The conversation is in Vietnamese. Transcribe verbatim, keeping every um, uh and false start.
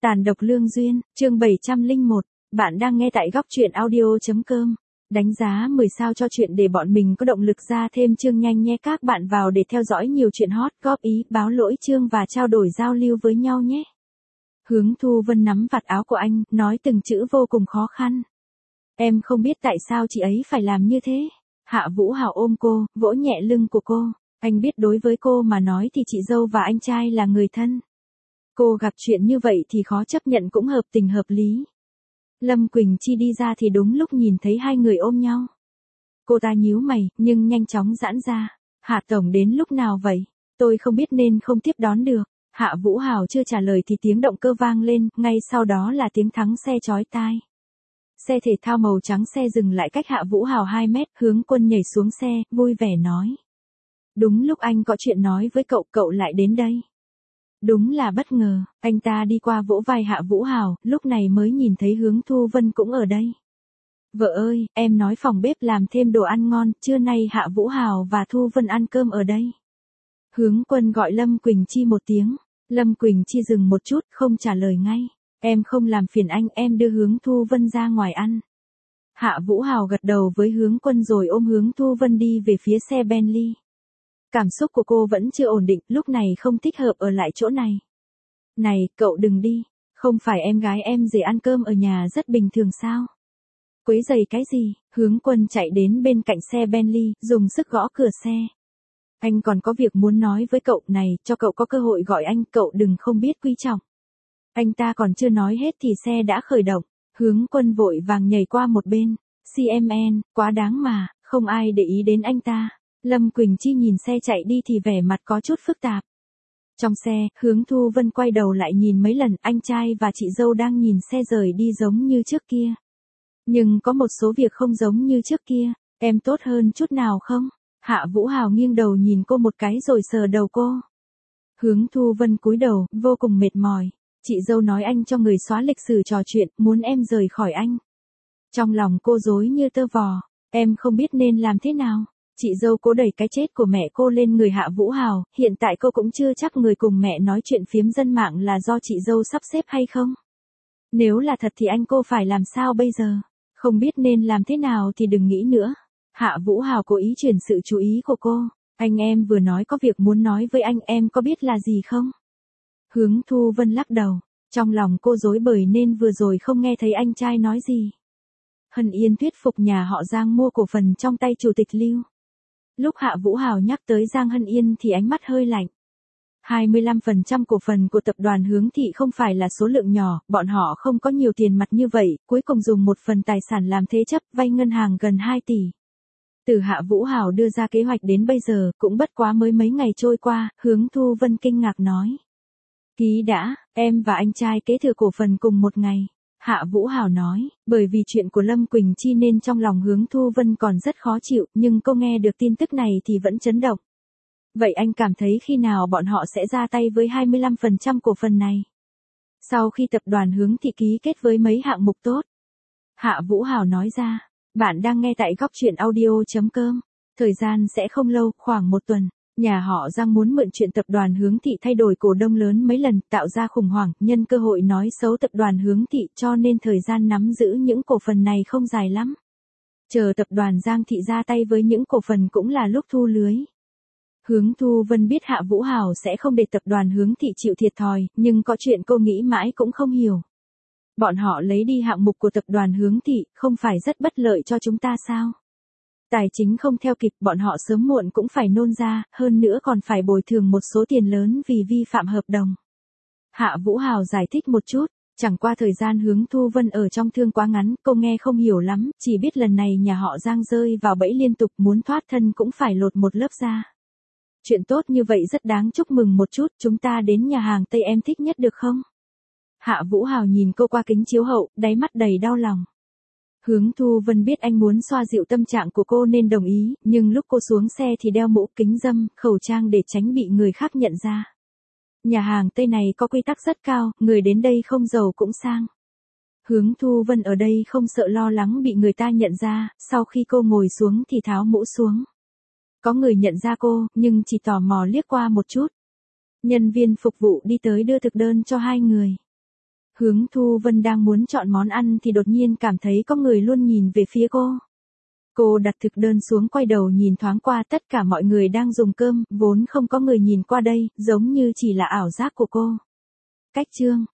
Tàn độc lương duyên, chương bảy trăm lẻ một, bạn đang nghe tại góc truyện audio.com. Đánh giá mười sao cho chuyện để bọn mình có động lực ra thêm chương nhanh nhé, các bạn vào để theo dõi nhiều chuyện hot, góp ý, báo lỗi chương và trao đổi giao lưu với nhau nhé. Hướng Thu Vân nắm vạt áo của anh, nói từng chữ vô cùng khó khăn. Em không biết tại sao chị ấy phải làm như thế. Hạ Vũ Hào ôm cô, vỗ nhẹ lưng của cô. Anh biết đối với cô mà nói thì chị dâu và anh trai là người thân. Cô gặp chuyện như vậy thì khó chấp nhận cũng hợp tình hợp lý. Lâm Quỳnh Chi đi ra thì đúng lúc nhìn thấy hai người ôm nhau. Cô ta nhíu mày, nhưng nhanh chóng giãn ra. Hạ Tổng đến lúc nào vậy? Tôi không biết nên không tiếp đón được. Hạ Vũ Hào chưa trả lời thì tiếng động cơ vang lên, ngay sau đó là tiếng thắng xe chói tai. Xe thể thao màu trắng xe dừng lại cách Hạ Vũ Hào hai mét, Hướng Quân nhảy xuống xe, vui vẻ nói. Đúng lúc anh có chuyện nói với cậu, cậu lại đến đây. Đúng là bất ngờ, anh ta đi qua vỗ vai Hạ Vũ Hào, lúc này mới nhìn thấy Hướng Thu Vân cũng ở đây. Vợ ơi, em nói phòng bếp làm thêm đồ ăn ngon, trưa nay Hạ Vũ Hào và Thu Vân ăn cơm ở đây. Hướng Quân gọi Lâm Quỳnh Chi một tiếng, Lâm Quỳnh Chi dừng một chút, không trả lời ngay. Em không làm phiền anh, em đưa Hướng Thu Vân ra ngoài ăn. Hạ Vũ Hào gật đầu với Hướng Quân rồi ôm Hướng Thu Vân đi về phía xe Bentley. Cảm xúc của cô vẫn chưa ổn định, lúc này không thích hợp ở lại chỗ này. Này, cậu đừng đi, không phải em gái em về ăn cơm ở nhà rất bình thường sao? Quấy giày cái gì? Hướng Quân chạy đến bên cạnh xe Bentley, dùng sức gõ cửa xe. Anh còn có việc muốn nói với cậu này, cho cậu có cơ hội gọi anh, cậu đừng không biết quý trọng. Anh ta còn chưa nói hết thì xe đã khởi động, Hướng Quân vội vàng nhảy qua một bên. xê em en, quá đáng mà, không ai để ý đến anh ta. Lâm Quỳnh Chi nhìn xe chạy đi thì vẻ mặt có chút phức tạp. Trong xe, Hướng Thu Vân quay đầu lại nhìn mấy lần, anh trai và chị dâu đang nhìn xe rời đi giống như trước kia. Nhưng có một số việc không giống như trước kia, em tốt hơn chút nào không? Hạ Vũ Hào nghiêng đầu nhìn cô một cái rồi sờ đầu cô. Hướng Thu Vân cúi đầu, vô cùng mệt mỏi. Chị dâu nói anh cho người xóa lịch sử trò chuyện, muốn em rời khỏi anh. Trong lòng cô rối như tơ vò, em không biết nên làm thế nào. Chị dâu cố đẩy cái chết của mẹ cô lên người Hạ Vũ Hào, hiện tại cô cũng chưa chắc người cùng mẹ nói chuyện phiếm dân mạng là do chị dâu sắp xếp hay không. Nếu là thật thì anh cô phải làm sao bây giờ? Không biết nên làm thế nào thì đừng nghĩ nữa. Hạ Vũ Hào cố ý chuyển sự chú ý của cô. Anh em vừa nói có việc muốn nói với anh, em có biết là gì không? Hướng Thu Vân lắc đầu. Trong lòng cô rối bời nên vừa rồi không nghe thấy anh trai nói gì. Hân Yên thuyết phục nhà họ Giang mua cổ phần trong tay Chủ tịch Lưu. Lúc Hạ Vũ Hào nhắc tới Giang Hân Yên thì ánh mắt hơi lạnh. hai mươi lăm phần trăm cổ phần của tập đoàn Hướng Thị không phải là số lượng nhỏ, bọn họ không có nhiều tiền mặt như vậy, cuối cùng dùng một phần tài sản làm thế chấp, vay ngân hàng gần hai tỷ. Từ Hạ Vũ Hào đưa ra kế hoạch đến bây giờ, cũng bất quá mới mấy ngày trôi qua, Hướng Thu Vân kinh ngạc nói. Ký đã, em và anh trai kế thừa cổ phần cùng một ngày. Hạ Vũ Hào nói, bởi vì chuyện của Lâm Quỳnh Chi nên trong lòng Hướng Thu Vân còn rất khó chịu, nhưng cô nghe được tin tức này thì vẫn chấn động. Vậy anh cảm thấy khi nào bọn họ sẽ ra tay với hai mươi lăm phần trăm cổ phần này? Sau khi tập đoàn Hướng Thị ký kết với mấy hạng mục tốt. Hạ Vũ Hào nói ra, bạn đang nghe tại góc truyện audio.com. Thời gian sẽ không lâu, khoảng một tuần. Nhà họ Giang muốn mượn chuyện tập đoàn Hướng Thị thay đổi cổ đông lớn mấy lần, tạo ra khủng hoảng, nhân cơ hội nói xấu tập đoàn Hướng Thị, cho nên thời gian nắm giữ những cổ phần này không dài lắm. Chờ tập đoàn Giang Thị ra tay với những cổ phần cũng là lúc thu lưới. Hướng Thu Vân biết Hạ Vũ Hào sẽ không để tập đoàn Hướng Thị chịu thiệt thòi, nhưng có chuyện cô nghĩ mãi cũng không hiểu. Bọn họ lấy đi hạng mục của tập đoàn Hướng Thị, không phải rất bất lợi cho chúng ta sao? Tài chính không theo kịp, bọn họ sớm muộn cũng phải nôn ra, hơn nữa còn phải bồi thường một số tiền lớn vì vi phạm hợp đồng. Hạ Vũ Hào giải thích một chút, chẳng qua thời gian Hướng Thu Vân ở trong thương quá ngắn, cô nghe không hiểu lắm, chỉ biết lần này nhà họ Giang rơi vào bẫy liên tục, muốn thoát thân cũng phải lột một lớp da. Chuyện tốt như vậy rất đáng chúc mừng một chút, chúng ta đến nhà hàng Tây em thích nhất được không? Hạ Vũ Hào nhìn cô qua kính chiếu hậu, đáy mắt đầy đau lòng. Hướng Thu Vân biết anh muốn xoa dịu tâm trạng của cô nên đồng ý, nhưng lúc cô xuống xe thì đeo mũ kính râm, khẩu trang để tránh bị người khác nhận ra. Nhà hàng Tây này có quy tắc rất cao, người đến đây không giàu cũng sang. Hướng Thu Vân ở đây không sợ lo lắng bị người ta nhận ra, sau khi cô ngồi xuống thì tháo mũ xuống. Có người nhận ra cô, nhưng chỉ tò mò liếc qua một chút. Nhân viên phục vụ đi tới đưa thực đơn cho hai người. Hướng Thu Vân đang muốn chọn món ăn thì đột nhiên cảm thấy có người luôn nhìn về phía cô. Cô đặt thực đơn xuống quay đầu nhìn thoáng qua tất cả mọi người đang dùng cơm, vốn không có người nhìn qua đây, giống như chỉ là ảo giác của cô. Cách chương